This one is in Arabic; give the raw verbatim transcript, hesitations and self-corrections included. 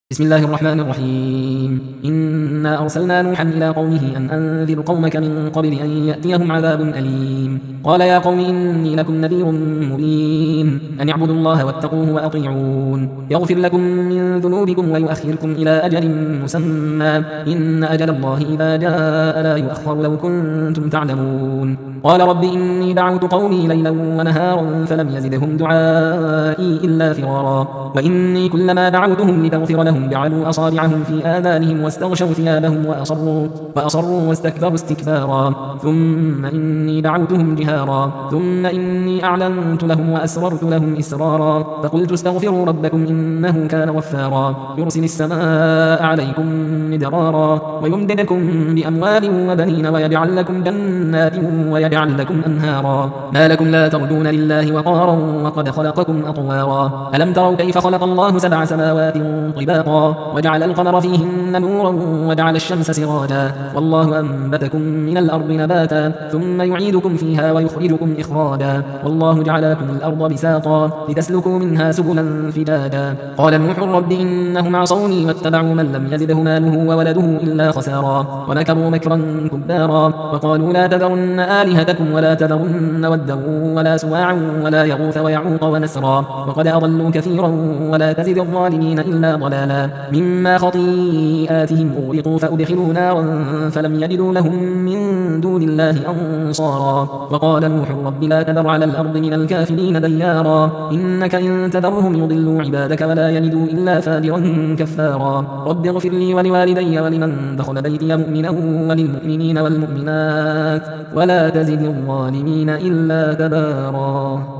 بسم الله الرحمن الرحيم إنا أرسلنا نوحا إلى قومه أن أنذر قومك من قبل أن يأتيهم عذاب أليم قال يا قوم إني لكم نذير مبين أن اعبدوا الله واتقوه وأطيعون يغفر لكم من ذنوبكم ويؤخركم إلى أجل مسمى إن أجل الله إذا جاء لا يؤخر لو كنتم تعلمون قال رب إني دعوت قومي ليلا ونهارا فلم يزدهم دعائي إلا فرارا وإني كلما دعوتهم لتغفر لهم جعلوا أصابعهم في آذانهم واستغشوا ثيابهم وأصروا, وأصروا واستكبروا استكبارا ثم إني دعوتهم جهارا ثم إني أعلنت لهم وأسررت لهم إسرارا فقلت استغفروا ربكم إنه كان غفارا يرسل السماء عليكم مدرارا ويمددكم بأموال وبنين ويجعل لكم جنات ويجعل لكم أنهارا ما لكم لا ترجون لله وقارا وقد خلقكم أطوارا ألم تروا كيف خلق الله سبع سماوات طباقا وجعل القمر فيهن نورا وجعل الشمس سراجا والله أنبتكم من الأرض نباتا ثم يعيدكم فيها ويخرجكم إخراجا والله جعل لكم الأرض بساطا لتسلكوا منها سبلا فجاجا قال نوح رب إنهم عصوني واتبعوا من لم يزده ماله وولده إلا خسارا ومكروا مكرا كبارا وقالوا لا تذرن آلهتكم ولا تذرن ودا ولا سواعا ولا يغوث ويعوق ونسرا وقد أضلوا كثيرا ولا تزد الظالمين إلا ضلالا مما خطيئاتهم أغرقوا فأدخلوا نارا فلم يجدوا لهم من دون الله أنصارا وقال نوح رب لا تذر على الأرض من الكافرين ديارا إنك إن تذرهم يضلوا عبادك ولا يلدوا إلا فاجرا كفارا رب اغفر لي ولوالدي ولمن دخل بيتي مؤمنا وللمؤمنين والمؤمنات ولا تزد الظالمين إلا تبارا.